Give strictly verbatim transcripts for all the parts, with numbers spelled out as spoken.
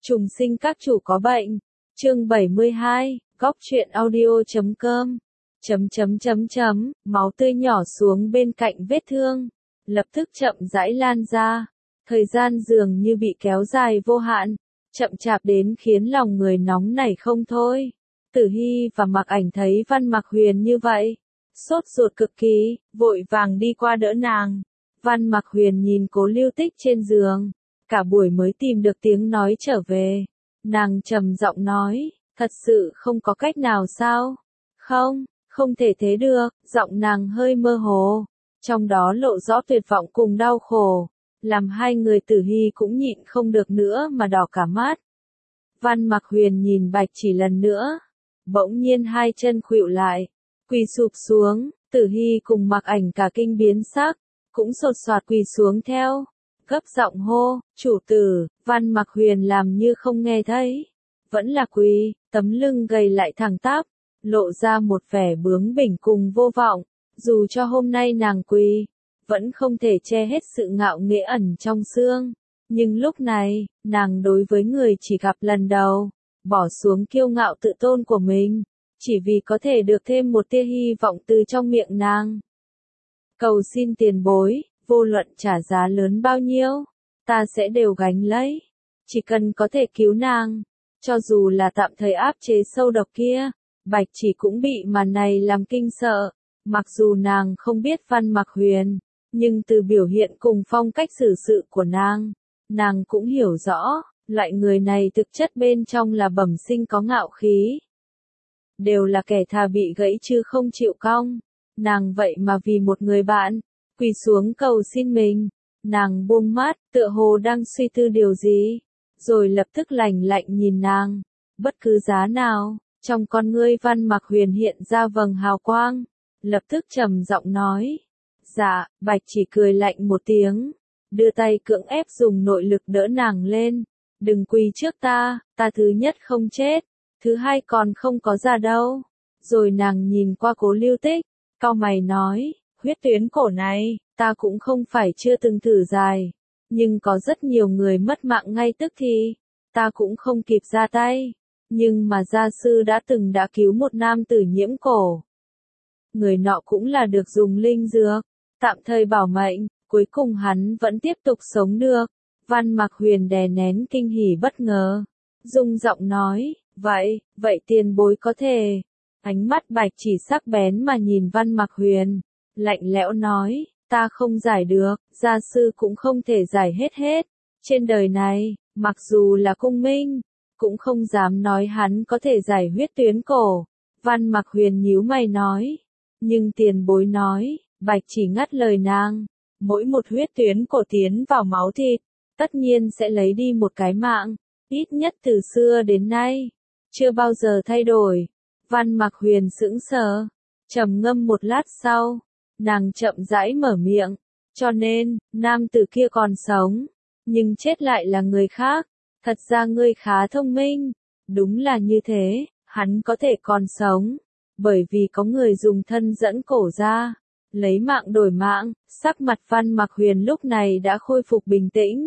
Trùng sinh các chủ có bệnh. Chương bảy mươi hai, góc truyện audio chấm com. Chấm chấm chấm chấm, máu tươi nhỏ xuống bên cạnh vết thương, lập tức chậm rãi lan ra. Thời gian dường như bị kéo dài vô hạn, chậm chạp đến khiến lòng người nóng nảy không thôi. Tử Hy và Mạc Ảnh thấy Văn Mạc Huyền như vậy, sốt ruột cực kỳ, vội vàng đi qua đỡ nàng. Văn Mạc Huyền nhìn Cố Lưu Tích trên giường, cả buổi mới tìm được tiếng nói trở về. Nàng trầm giọng nói, thật sự không có cách nào sao? Không, không thể thế được, giọng nàng hơi mơ hồ, trong đó lộ rõ tuyệt vọng cùng đau khổ, làm hai người Tử Hy cũng nhịn không được nữa mà đỏ cả mắt. Văn Mạc Huyền nhìn Bạch Chỉ lần nữa, bỗng nhiên hai chân khuỵu lại, quỳ sụp xuống. Tử Hy cùng Mạc Ảnh cả kinh biến sắc, cũng sột soạt quỳ xuống theo, gấp giọng hô, chủ tử. Văn Mạc Huyền làm như không nghe thấy, vẫn là quỳ, tấm lưng gầy lại thẳng tắp, lộ ra một vẻ bướng bỉnh cùng vô vọng. Dù cho hôm nay nàng quỳ, vẫn không thể che hết sự ngạo nghễ ẩn trong xương, nhưng lúc này, nàng đối với người chỉ gặp lần đầu, bỏ xuống kiêu ngạo tự tôn của mình, chỉ vì có thể được thêm một tia hy vọng từ trong miệng nàng. Cầu xin tiền bối, vô luận trả giá lớn bao nhiêu, ta sẽ đều gánh lấy, chỉ cần có thể cứu nàng, cho dù là tạm thời áp chế sâu độc kia. Bạch Chỉ cũng bị màn này làm kinh sợ, mặc dù nàng không biết Văn Mạc Huyền, nhưng từ biểu hiện cùng phong cách xử sự của nàng, nàng cũng hiểu rõ, loại người này thực chất bên trong là bẩm sinh có ngạo khí. Đều là kẻ thà bị gãy chứ không chịu cong. Nàng vậy mà vì một người bạn, quỳ xuống cầu xin mình. Nàng buông mắt, tựa hồ đang suy tư điều gì, rồi lập tức lạnh lạnh nhìn nàng. Bất cứ giá nào, trong con ngươi Văn Mạc Huyền hiện ra vầng hào quang, lập tức trầm giọng nói. Dạ. Bạch Chỉ cười lạnh một tiếng, đưa tay cưỡng ép dùng nội lực đỡ nàng lên. Đừng quỳ trước ta, ta thứ nhất không chết, thứ hai còn không có già đâu. Rồi nàng nhìn qua Cố Lưu Tích, cau mày nói, huyết tuyến cổ này, ta cũng không phải chưa từng thử dài, nhưng có rất nhiều người mất mạng ngay tức thì, ta cũng không kịp ra tay. Nhưng mà gia sư đã từng đã cứu một nam tử nhiễm cổ. Người nọ cũng là được dùng linh dược, tạm thời bảo mệnh, cuối cùng hắn vẫn tiếp tục sống được. Văn Mạc Huyền đè nén kinh hỉ bất ngờ, rung giọng nói, vậy, vậy tiền bối có thể. Ánh mắt Bạch Chỉ sắc bén mà nhìn Văn Mạc Huyền, lạnh lẽo nói, ta không giải được, gia sư cũng không thể giải hết hết. Trên đời này, mặc dù là cung minh, cũng không dám nói hắn có thể giải huyết tuyến cổ. Văn Mạc Huyền nhíu mày nói, nhưng tiền bối nói. Bạch Chỉ ngắt lời nàng, mỗi một huyết tuyến cổ tiến vào máu thịt, tất nhiên sẽ lấy đi một cái mạng, ít nhất từ xưa đến nay, chưa bao giờ thay đổi. Văn Mạc Huyền sững sờ, trầm ngâm một lát sau, nàng chậm rãi mở miệng, cho nên, nam tử kia còn sống, nhưng chết lại là người khác. Thật ra ngươi khá thông minh. Đúng là như thế, hắn có thể còn sống, bởi vì có người dùng thân dẫn cổ ra, lấy mạng đổi mạng. Sắc mặt Văn Mạc Huyền lúc này đã khôi phục bình tĩnh.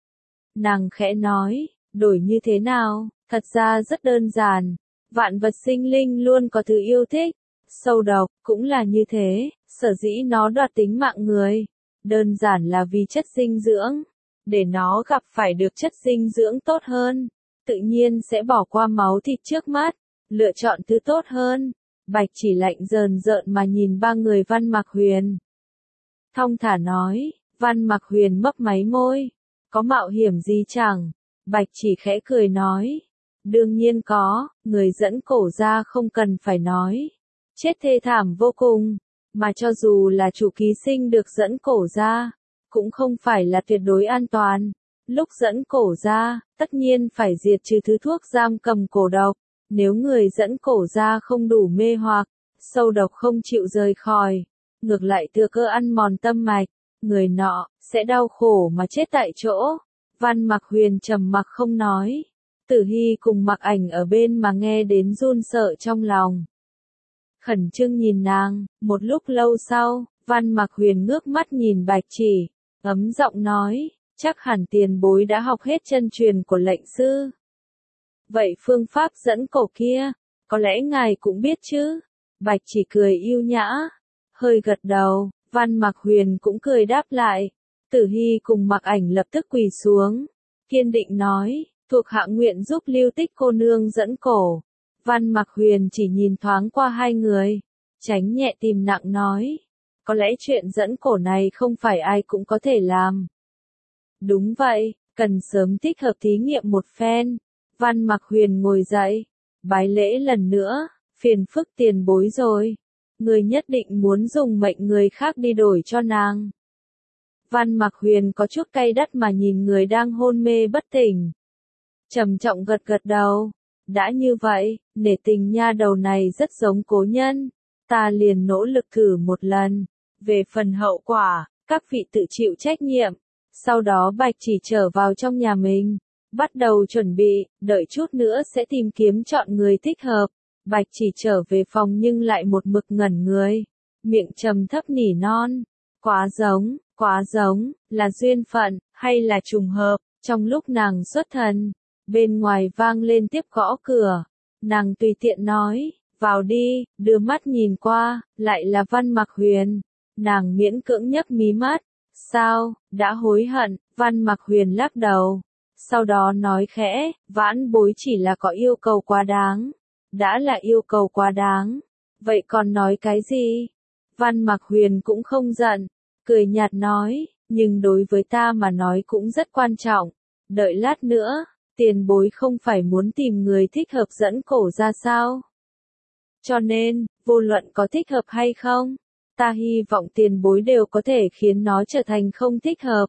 Nàng khẽ nói, đổi như thế nào? Thật ra rất đơn giản, vạn vật sinh linh luôn có thứ yêu thích, sâu độc cũng là như thế, sở dĩ nó đoạt tính mạng người, đơn giản là vì chất dinh dưỡng. Để nó gặp phải được chất dinh dưỡng tốt hơn, tự nhiên sẽ bỏ qua máu thịt trước mắt, lựa chọn thứ tốt hơn. Bạch Chỉ lạnh rờn rợn mà nhìn ba người Văn Mạc Huyền. Thong thả nói, Văn Mạc Huyền mấp máy môi, có mạo hiểm gì chẳng? Bạch Chỉ khẽ cười nói, đương nhiên có, người dẫn cổ ra không cần phải nói, chết thê thảm vô cùng, mà cho dù là chủ ký sinh được dẫn cổ ra, cũng không phải là tuyệt đối an toàn. Lúc dẫn cổ ra, tất nhiên phải diệt trừ thứ thuốc giam cầm cổ độc. Nếu người dẫn cổ ra không đủ mê hoặc, sâu độc không chịu rời khỏi, ngược lại thừa cơ ăn mòn tâm mạch, người nọ sẽ đau khổ mà chết tại chỗ. Văn Mạc Huyền trầm mặc không nói. Tử Hy cùng Mạc Ảnh ở bên mà nghe đến run sợ trong lòng, khẩn trương nhìn nàng. Một lúc lâu sau, Văn Mạc Huyền ngước mắt nhìn Bạch Chỉ, ấm giọng nói, chắc hẳn tiền bối đã học hết chân truyền của lệnh sư. Vậy phương pháp dẫn cổ kia, có lẽ ngài cũng biết chứ? Bạch Chỉ cười yêu nhã, hơi gật đầu, Văn Mặc Huyền cũng cười đáp lại. Tử Hy cùng Mặc Ảnh lập tức quỳ xuống, kiên định nói, thuộc hạ nguyện giúp Lưu Tích cô nương dẫn cổ. Văn Mặc Huyền chỉ nhìn thoáng qua hai người, tránh nhẹ tìm nặng nói, có lẽ chuyện dẫn cổ này không phải ai cũng có thể làm. Đúng vậy, cần sớm thích hợp thí nghiệm một phen. Văn Mặc Huyền ngồi dậy, bái lễ lần nữa, phiền phức tiền bối rồi. Người nhất định muốn dùng mệnh người khác đi đổi cho nàng. Văn Mặc Huyền có chút cay đắt mà nhìn người đang hôn mê bất tỉnh. Trầm trọng gật gật đầu. Đã như vậy, nể tình nha đầu này rất giống cố nhân. Ta liền nỗ lực thử một lần. Về phần hậu quả, các vị tự chịu trách nhiệm. Sau đó Bạch Chỉ trở vào trong nhà mình. Bắt đầu chuẩn bị, đợi chút nữa sẽ tìm kiếm chọn người thích hợp. Bạch Chỉ trở về phòng nhưng lại một mực ngẩn người. Miệng trầm thấp nỉ non. Quá giống, quá giống, là duyên phận, hay là trùng hợp. Trong lúc nàng xuất thần, bên ngoài vang lên tiếp gõ cửa. Nàng tùy tiện nói, vào đi, đưa mắt nhìn qua, lại là Văn Mặc Huyền. Nàng miễn cưỡng nhấc mí mắt. Sao, đã hối hận? Văn Mặc Huyền lắc đầu. Sau đó nói khẽ, vãn bối chỉ là có yêu cầu quá đáng. Đã là yêu cầu quá đáng. Vậy còn nói cái gì? Văn Mặc Huyền cũng không giận. Cười nhạt nói, nhưng đối với ta mà nói cũng rất quan trọng. Đợi lát nữa, tiền bối không phải muốn tìm người thích hợp dẫn cổ ra sao? Cho nên, vô luận có thích hợp hay không, ta hy vọng tiền bối đều có thể khiến nó trở thành không thích hợp.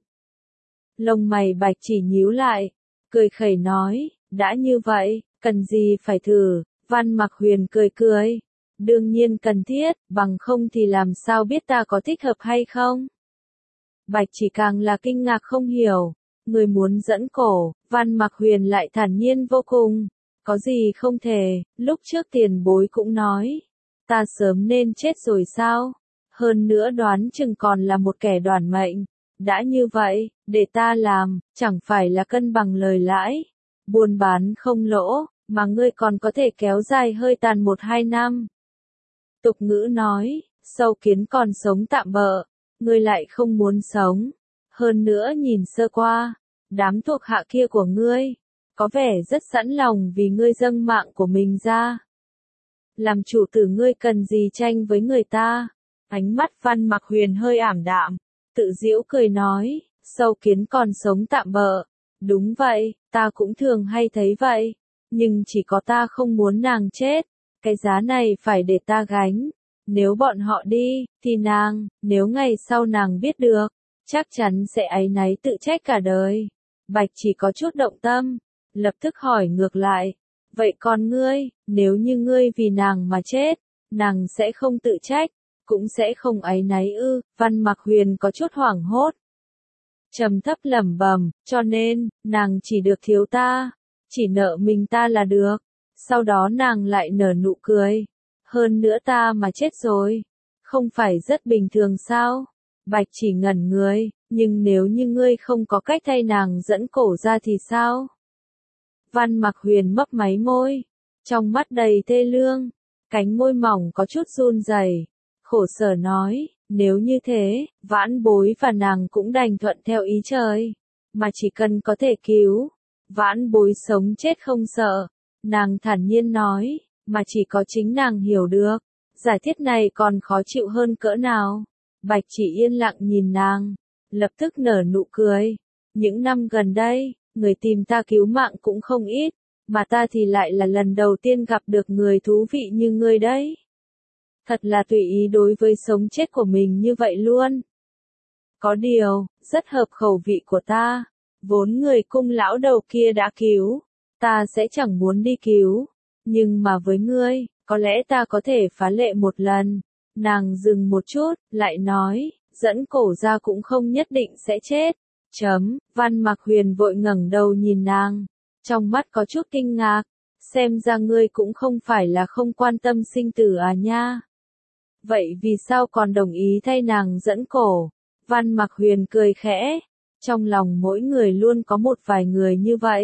Lông mày Bạch Chỉ nhíu lại, cười khẩy nói, đã như vậy, cần gì phải thử? Văn Mặc Huyền cười cười, đương nhiên cần thiết, bằng không thì làm sao biết ta có thích hợp hay không? Bạch Chỉ càng là kinh ngạc không hiểu, người muốn dẫn cổ, Văn Mặc Huyền lại thản nhiên vô cùng, có gì không thể, lúc trước tiền bối cũng nói, ta sớm nên chết rồi sao? Hơn nữa đoán chừng còn là một kẻ đoản mệnh. Đã như vậy, để ta làm, chẳng phải là cân bằng lời lãi. Buôn bán không lỗ, mà ngươi còn có thể kéo dài hơi tàn một hai năm. Tục ngữ nói, sâu kiến còn sống tạm bợ, ngươi lại không muốn sống. Hơn nữa nhìn sơ qua, đám thuộc hạ kia của ngươi, có vẻ rất sẵn lòng vì ngươi dâng mạng của mình ra. Làm chủ tử ngươi cần gì tranh với người ta? Ánh mắt Văn Mặc Huyền hơi ảm đạm, tự giễu cười nói, sâu kiến còn sống tạm bợ. Đúng vậy, ta cũng thường hay thấy vậy, nhưng chỉ có ta không muốn nàng chết, cái giá này phải để ta gánh. Nếu bọn họ đi, thì nàng, nếu ngày sau nàng biết được, chắc chắn sẽ áy náy tự trách cả đời. Bạch Chỉ có chút động tâm, lập tức hỏi ngược lại, vậy còn ngươi, nếu như ngươi vì nàng mà chết, nàng sẽ không tự trách, cũng sẽ không áy náy ư? Văn Mặc Huyền có chút hoảng hốt, trầm thấp lẩm bẩm, cho nên, nàng chỉ được thiếu ta, chỉ nợ mình ta là được. Sau đó nàng lại nở nụ cười, hơn nữa ta mà chết rồi, không phải rất bình thường sao? Bạch Chỉ ngẩn người, nhưng nếu như ngươi không có cách thay nàng dẫn cổ ra thì sao? Văn Mặc Huyền mấp máy môi, trong mắt đầy thê lương, cánh môi mỏng có chút run rẩy, khổ sở nói, nếu như thế, vãn bối và nàng cũng đành thuận theo ý trời, mà chỉ cần có thể cứu, vãn bối sống chết không sợ. Nàng thản nhiên nói, mà chỉ có chính nàng hiểu được, giải thiết này còn khó chịu hơn cỡ nào. Bạch Chỉ yên lặng nhìn nàng, lập tức nở nụ cười. Những năm gần đây, người tìm ta cứu mạng cũng không ít, mà ta thì lại là lần đầu tiên gặp được người thú vị như ngươi đấy. Thật là tùy ý đối với sống chết của mình như vậy luôn. Có điều, rất hợp khẩu vị của ta, vốn người cung lão đầu kia đã cứu, ta sẽ chẳng muốn đi cứu, nhưng mà với ngươi, có lẽ ta có thể phá lệ một lần. Nàng dừng một chút, lại nói, dẫn cổ ra cũng không nhất định sẽ chết. Chấm, Văn Mặc Huyền vội ngẩng đầu nhìn nàng, trong mắt có chút kinh ngạc, xem ra ngươi cũng không phải là không quan tâm sinh tử à nha. Vậy vì sao còn đồng ý thay nàng dẫn cổ? Văn Mặc Huyền cười khẽ, trong lòng mỗi người luôn có một vài người như vậy,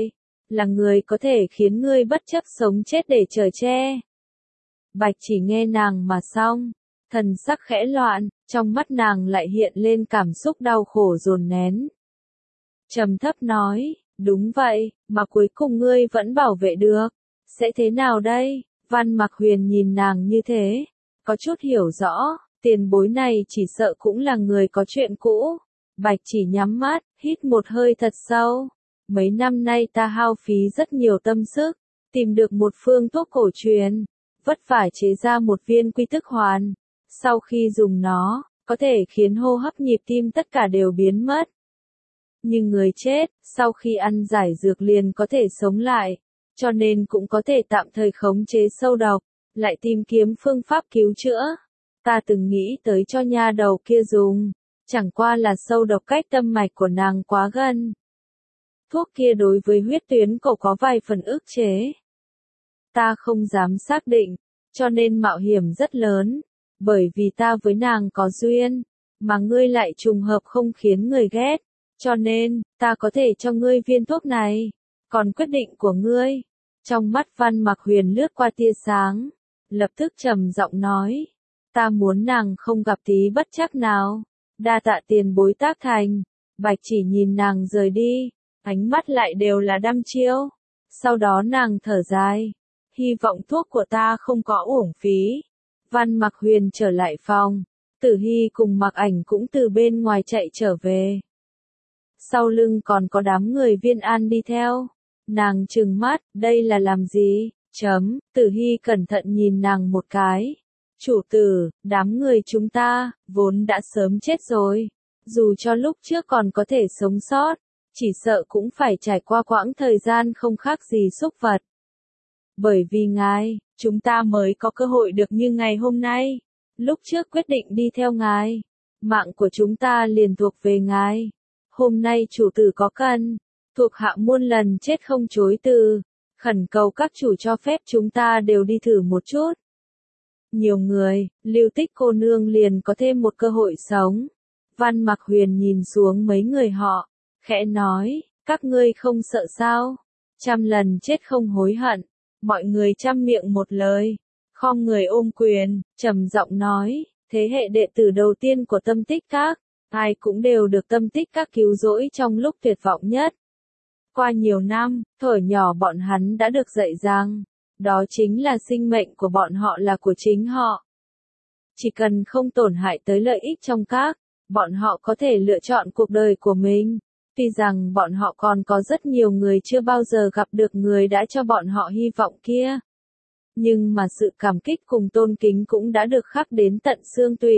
là người có thể khiến ngươi bất chấp sống chết để chở che. Bạch Chỉ nghe nàng mà xong, thần sắc khẽ loạn, trong mắt nàng lại hiện lên cảm xúc đau khổ dồn nén. Trầm thấp nói, đúng vậy, mà cuối cùng ngươi vẫn bảo vệ được, sẽ thế nào đây? Văn Mặc Huyền nhìn nàng như thế, có chút hiểu rõ, tiền bối này chỉ sợ cũng là người có chuyện cũ. Bạch Chỉ nhắm mắt, hít một hơi thật sâu. Mấy năm nay ta hao phí rất nhiều tâm sức, tìm được một phương thuốc cổ truyền, vất vả chế ra một viên quy tức hoàn. Sau khi dùng nó, có thể khiến hô hấp nhịp tim tất cả đều biến mất. Nhưng người chết, sau khi ăn giải dược liền có thể sống lại, cho nên cũng có thể tạm thời khống chế sâu độc, lại tìm kiếm phương pháp cứu chữa. Ta từng nghĩ tới cho nha đầu kia dùng, chẳng qua là sâu độc cách tâm mạch của nàng quá gần. Thuốc kia đối với huyết tuyến cổ có vài phần ức chế. Ta không dám xác định, cho nên mạo hiểm rất lớn, bởi vì ta với nàng có duyên, mà ngươi lại trùng hợp không khiến người ghét, cho nên, ta có thể cho ngươi viên thuốc này, còn quyết định của ngươi. Trong mắt Văn Mặc Huyền lướt qua tia sáng, lập tức trầm giọng nói, ta muốn nàng không gặp tí bất trắc nào, đa tạ tiền bối tác thành. Bạch Chỉ nhìn nàng rời đi, ánh mắt lại đều là đăm chiêu, sau đó nàng thở dài, hy vọng thuốc của ta không có uổng phí. Văn Mặc Huyền trở lại phòng, Tử Hy cùng Mặc Ảnh cũng từ bên ngoài chạy trở về. Sau lưng còn có đám người Viên An đi theo. Nàng trừng mắt, đây là làm gì? Chấm, Tử Hy cẩn thận nhìn nàng một cái. Chủ tử, đám người chúng ta, vốn đã sớm chết rồi. Dù cho lúc trước còn có thể sống sót, chỉ sợ cũng phải trải qua quãng thời gian không khác gì súc vật. Bởi vì ngài, chúng ta mới có cơ hội được như ngày hôm nay. Lúc trước quyết định đi theo ngài, mạng của chúng ta liền thuộc về ngài. Hôm nay chủ tử có cần, thuộc hạ muôn lần chết không chối từ, khẩn cầu các chủ cho phép chúng ta đều đi thử một chút. Nhiều người, Lưu Tích cô nương liền có thêm một cơ hội sống. Văn Mặc Huyền nhìn xuống mấy người họ, khẽ nói, các ngươi không sợ sao? Trăm lần chết không hối hận. Mọi người trăm miệng một lời, khom người ôm quyền, trầm giọng nói, thế hệ đệ tử đầu tiên của Tâm Tích Các, ai cũng đều được Tâm Tích Các cứu rỗi trong lúc tuyệt vọng nhất. Qua nhiều năm, thuở nhỏ bọn hắn đã được dạy rằng, đó chính là sinh mệnh của bọn họ là của chính họ. Chỉ cần không tổn hại tới lợi ích trong các, bọn họ có thể lựa chọn cuộc đời của mình. Tuy rằng bọn họ còn có rất nhiều người chưa bao giờ gặp được người đã cho bọn họ hy vọng kia. Nhưng mà sự cảm kích cùng tôn kính cũng đã được khắc đến tận xương tủy.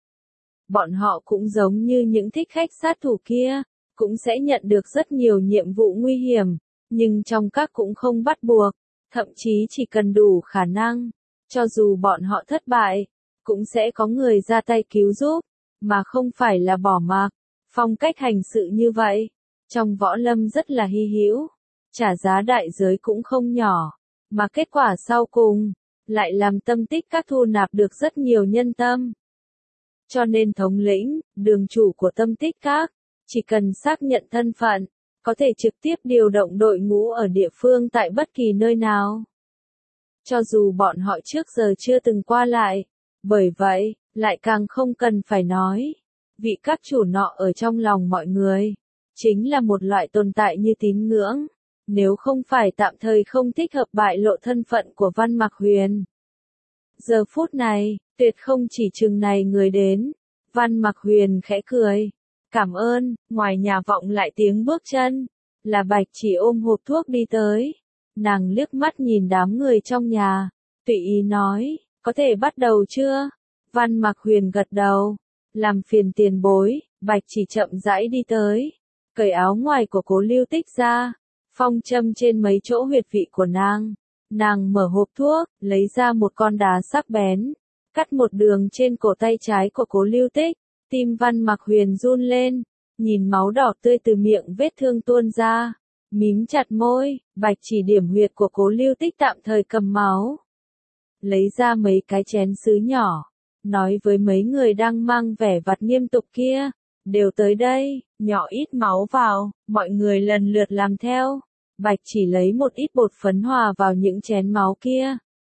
Bọn họ cũng giống như những thích khách sát thủ kia, cũng sẽ nhận được rất nhiều nhiệm vụ nguy hiểm, nhưng trong các cũng không bắt buộc, thậm chí chỉ cần đủ khả năng, cho dù bọn họ thất bại, cũng sẽ có người ra tay cứu giúp, mà không phải là bỏ mặc. Phong cách hành sự như vậy, trong võ lâm rất là hy hữu, trả giá đại giới cũng không nhỏ, mà kết quả sau cùng, lại làm Tâm Tích Các thu nạp được rất nhiều nhân tâm. Cho nên thống lĩnh, đường chủ của Tâm Tích Các, chỉ cần xác nhận thân phận, có thể trực tiếp điều động đội ngũ ở địa phương tại bất kỳ nơi nào. Cho dù bọn họ trước giờ chưa từng qua lại, bởi vậy, lại càng không cần phải nói. Vị các chủ nọ ở trong lòng mọi người, chính là một loại tồn tại như tín ngưỡng, nếu không phải tạm thời không thích hợp bại lộ thân phận của Văn Mặc Huyền. Giờ phút này, tuyệt không chỉ chừng này người đến, Văn Mặc Huyền khẽ cười, cảm ơn. Ngoài nhà vọng lại tiếng bước chân, là Bạch Chỉ ôm hộp thuốc đi tới, nàng liếc mắt nhìn đám người trong nhà, tùy ý nói, có thể bắt đầu chưa? Văn Mặc Huyền gật đầu. Làm phiền tiền bối, Bạch Chỉ chậm rãi đi tới, cởi áo ngoài của Cố Lưu Tích ra, phong châm trên mấy chỗ huyệt vị của nàng. Nàng mở hộp thuốc, lấy ra một con đá sắc bén, cắt một đường trên cổ tay trái của Cố Lưu Tích. Tim Văn Mặc Huyền run lên, nhìn máu đỏ tươi từ miệng vết thương tuôn ra, mím chặt môi. Bạch Chỉ điểm huyệt của Cố Lưu Tích tạm thời cầm máu, lấy ra mấy cái chén sứ nhỏ, nói với mấy người đang mang vẻ vặt nghiêm túc kia, đều tới đây, nhỏ ít máu vào. Mọi người lần lượt làm theo. Bạch chỉ lấy một ít bột phấn hòa vào những chén máu kia.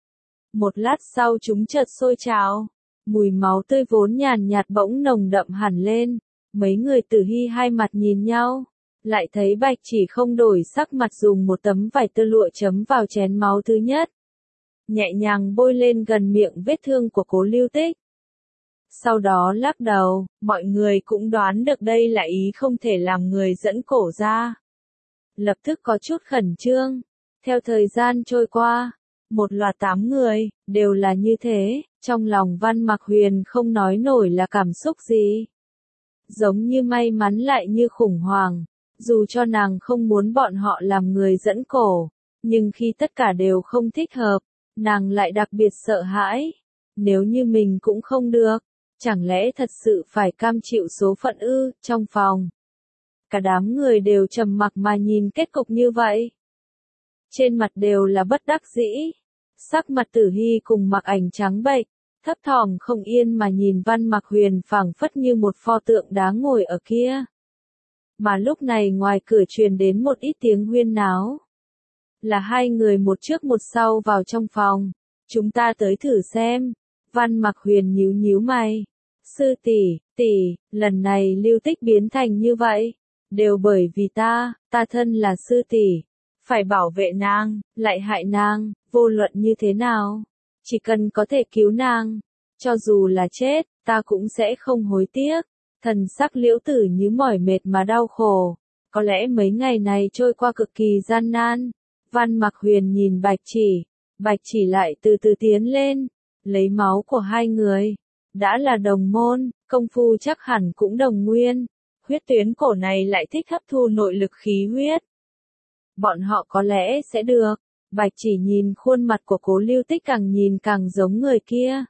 Một lát sau chúng chợt sôi trào. Mùi máu tươi vốn nhàn nhạt bỗng nồng đậm hẳn lên. Mấy người Tử Hy hai mặt nhìn nhau. Lại thấy Bạch chỉ không đổi sắc mặt dùng một tấm vải tơ lụa chấm vào chén máu thứ nhất. Nhẹ nhàng bôi lên gần miệng vết thương của Cố Lưu Tích. Sau đó lắc đầu, mọi người cũng đoán được đây là ý không thể làm người dẫn cổ ra. Lập tức có chút khẩn trương. Theo thời gian trôi qua, một loạt tám người, đều là như thế, trong lòng Văn Mặc Huyền không nói nổi là cảm xúc gì. Giống như may mắn lại như khủng hoảng, dù cho nàng không muốn bọn họ làm người dẫn cổ, nhưng khi tất cả đều không thích hợp, nàng lại đặc biệt sợ hãi. Nếu như mình cũng không được, chẳng lẽ thật sự phải cam chịu số phận ư? Trong phòng, cả đám người đều trầm mặc mà nhìn kết cục như vậy. Trên mặt đều là bất đắc dĩ. Sắc mặt Tử Hy cùng Mặc Ảnh trắng bệch, thấp thỏm không yên mà nhìn Văn Mặc Huyền phảng phất như một pho tượng đá ngồi ở kia. Mà lúc này ngoài cửa truyền đến một ít tiếng huyên náo. Là hai người một trước một sau vào trong phòng. Chúng ta tới thử xem. Văn Mặc Huyền nhíu nhíu mày. Sư tỷ, tỷ, lần này Lưu Tích biến thành như vậy, đều bởi vì ta, ta thân là sư tỷ, phải bảo vệ nàng, lại hại nàng, vô luận như thế nào, chỉ cần có thể cứu nàng, cho dù là chết, ta cũng sẽ không hối tiếc. Thần sắc Liễu Tử Như mỏi mệt mà đau khổ, có lẽ mấy ngày này trôi qua cực kỳ gian nan. Văn Mặc Huyền nhìn Bạch Chỉ, Bạch Chỉ lại từ từ tiến lên, lấy máu của hai người. Đã là đồng môn, công phu chắc hẳn cũng đồng nguyên. Huyết tuyến cổ này lại thích hấp thu nội lực khí huyết. Bọn họ có lẽ sẽ được. Bạch Chỉ nhìn khuôn mặt của Cố Lưu Tích càng nhìn càng giống người kia.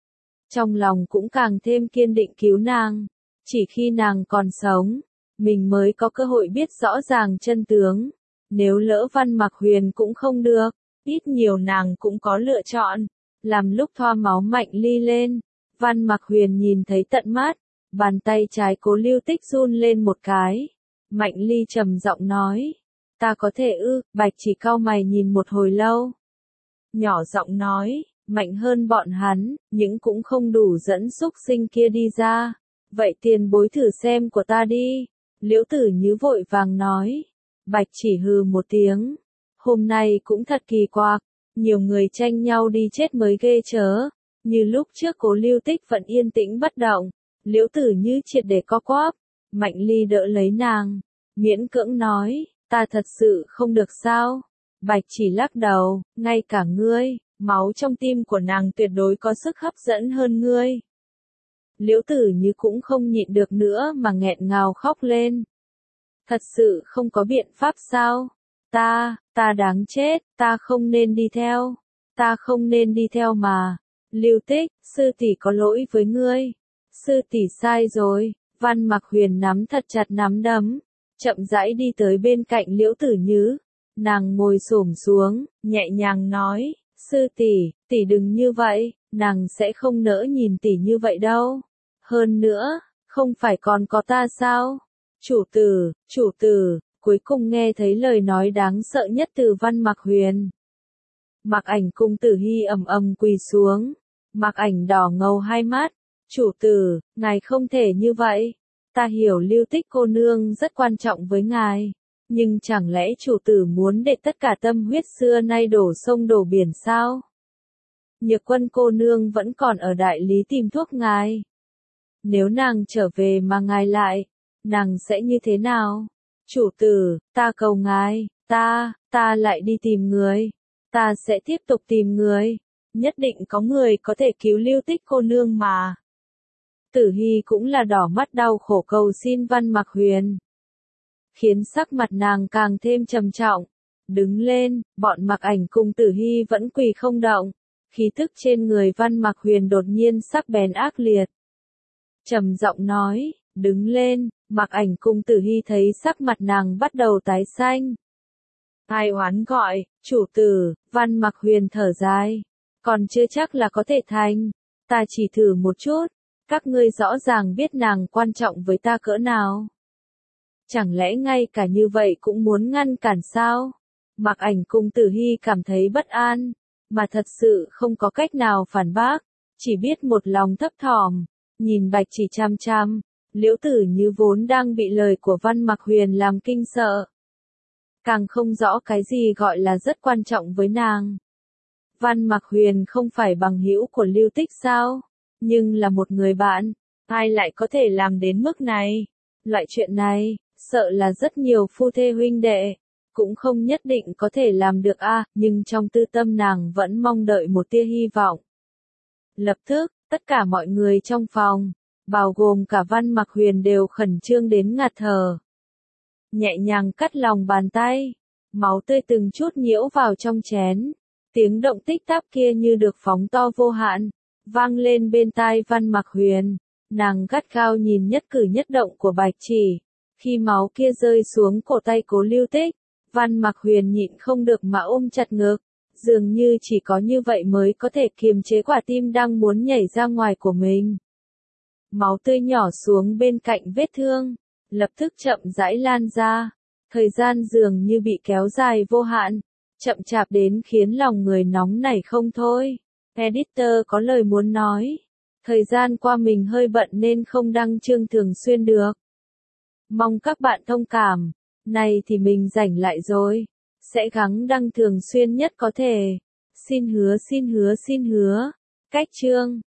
Trong lòng cũng càng thêm kiên định cứu nàng. Chỉ khi nàng còn sống, mình mới có cơ hội biết rõ ràng chân tướng. Nếu lỡ Văn Mặc Huyền cũng không được, ít nhiều nàng cũng có lựa chọn. Làm lúc thoa máu Mạnh Ly lên, Văn Mặc Huyền nhìn thấy tận mắt, bàn tay trái Cố Lưu Tích run lên một cái. Mạnh Ly trầm giọng nói, ta có thể ư? Bạch Chỉ cau mày nhìn một hồi lâu. Nhỏ giọng nói, mạnh hơn bọn hắn, nhưng cũng không đủ dẫn xúc sinh kia đi ra. Vậy tiền bối thử xem của ta đi. Liễu Tử Như vội vàng nói. Bạch Chỉ hừ một tiếng. Hôm nay cũng thật kỳ quặc, nhiều người tranh nhau đi chết mới ghê chớ. Như lúc trước Cố Lưu Tích vẫn yên tĩnh bất động, Liễu Tử Như triệt để co quắp. Mạnh Ly đỡ lấy nàng, miễn cưỡng nói, ta thật sự không được sao? Bạch Chỉ lắc đầu, ngay cả ngươi, máu trong tim của nàng tuyệt đối có sức hấp dẫn hơn ngươi. Liễu Tử Như cũng không nhịn được nữa mà nghẹn ngào khóc lên. Thật sự không có biện pháp sao? Ta, ta đáng chết, ta không nên đi theo. Ta không nên đi theo mà. Lưu Tích, sư tỷ có lỗi với ngươi. Sư tỷ sai rồi. Văn Mặc Huyền nắm thật chặt nắm đấm, chậm rãi đi tới bên cạnh Liễu Tử Như. Nàng ngồi xổm xuống, nhẹ nhàng nói, sư tỷ, tỷ đừng như vậy, nàng sẽ không nỡ nhìn tỷ như vậy đâu. Hơn nữa, không phải còn có ta sao? Chủ tử, chủ tử, cuối cùng nghe thấy lời nói đáng sợ nhất từ Văn Mặc Huyền. Mặc Ảnh cùng Tử Hy ầm ầm quỳ xuống. Mặc Ảnh đỏ ngầu hai mắt. Chủ tử, ngài không thể như vậy. Ta hiểu Lưu Tích cô nương rất quan trọng với ngài. Nhưng chẳng lẽ chủ tử muốn để tất cả tâm huyết xưa nay đổ sông đổ biển sao? Nhược Quân cô nương vẫn còn ở đại lý tìm thuốc ngài. Nếu nàng trở về mà ngài lại, nàng sẽ như thế nào? Chủ tử, ta cầu ngài, ta, ta lại đi tìm người. Ta sẽ tiếp tục tìm người. Nhất định có người có thể cứu Lưu Tích cô nương mà. Tử Hy cũng là đỏ mắt đau khổ cầu xin Văn Mặc Huyền. Khiến sắc mặt nàng càng thêm trầm trọng. Đứng lên, bọn Mặc Ảnh cùng Tử Hy vẫn quỳ không động. Khí tức trên người Văn Mặc Huyền đột nhiên sắc bén ác liệt. Trầm giọng nói, đứng lên. Mặc Ảnh cùng Tử Hy thấy sắc mặt nàng bắt đầu tái xanh. Ai oán gọi, chủ tử, Văn Mặc Huyền thở dài. Còn chưa chắc là có thể thành. Ta chỉ thử một chút. Các ngươi rõ ràng biết nàng quan trọng với ta cỡ nào. Chẳng lẽ ngay cả như vậy cũng muốn ngăn cản sao? Mặc Ảnh cùng Tử Hy cảm thấy bất an, mà thật sự không có cách nào phản bác, chỉ biết một lòng thấp thỏm, nhìn Bạch Chỉ chăm chăm. Liễu Tử Như vốn đang bị lời của Văn Mặc Huyền làm kinh sợ, càng không rõ cái gì gọi là rất quan trọng với nàng. Văn Mặc Huyền không phải bằng hữu của Lưu Tích sao? Nhưng là một người bạn, ai lại có thể làm đến mức này? Loại chuyện này, sợ là rất nhiều phu thê huynh đệ cũng không nhất định có thể làm được a, à, nhưng trong tư tâm nàng vẫn mong đợi một tia hy vọng. Lập tức, tất cả mọi người trong phòng, bao gồm cả Văn Mặc Huyền đều khẩn trương đến ngạt thở. Nhẹ nhàng cắt lòng bàn tay, máu tươi từng chút nhiễu vào trong chén, tiếng động tích tắc kia như được phóng to vô hạn, vang lên bên tai Văn Mặc Huyền. Nàng gắt gao nhìn nhất cử nhất động của Bạch Chỉ, khi máu kia rơi xuống cổ tay Cố Lưu Tích, Văn Mặc Huyền nhịn không được mà ôm chặt ngực, dường như chỉ có như vậy mới có thể kiềm chế quả tim đang muốn nhảy ra ngoài của mình. Máu tươi nhỏ xuống bên cạnh vết thương, lập tức chậm rãi lan ra, thời gian dường như bị kéo dài vô hạn, chậm chạp đến khiến lòng người nóng nảy không thôi. Editor có lời muốn nói, thời gian qua mình hơi bận nên không đăng chương thường xuyên được. Mong các bạn thông cảm, này thì mình rảnh lại rồi, sẽ gắng đăng thường xuyên nhất có thể. Xin hứa xin hứa xin hứa, cách chương.